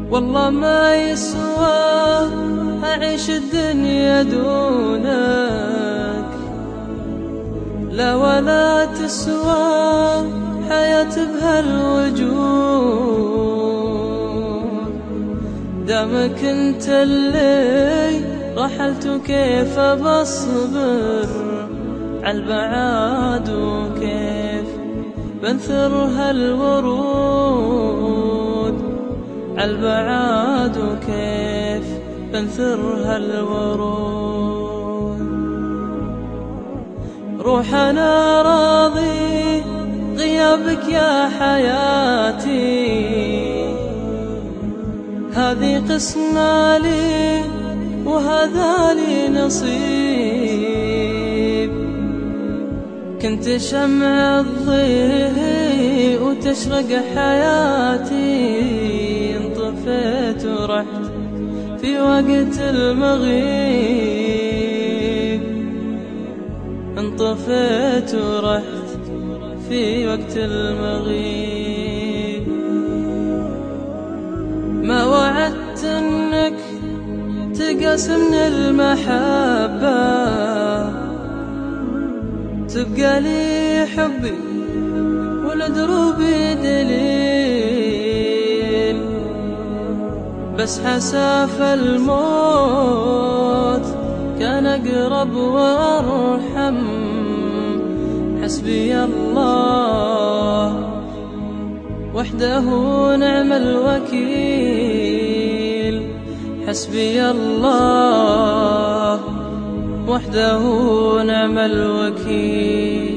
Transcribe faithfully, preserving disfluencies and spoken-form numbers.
والله ما يسوى أعيش الدنيا دونك، لا ولا تسوى حياة بهالوجود. دامك انت اللي رحلت وكيف بصبر عالبعاد، وكيف بنثر هالورود عالبعاد، وكيف بنثر هالورود. روح أنا راضي غيابك يا حياتي، هذه قسمة لي وهذا لي نصيب. كنت شمع الضيء وتشرق حياتي، انطفيت ورحت في وقت المغيب، انطفيت ورحت في وقت المغيب. ما وعدت انك تقاسمن المحبة، تبقى لي حبي والدروبي دليل. بس حساف الموت كان أقرب وأرحم، حسبي الله وحده نعم الوكيل، حسبي الله وحده نعم الوكيل.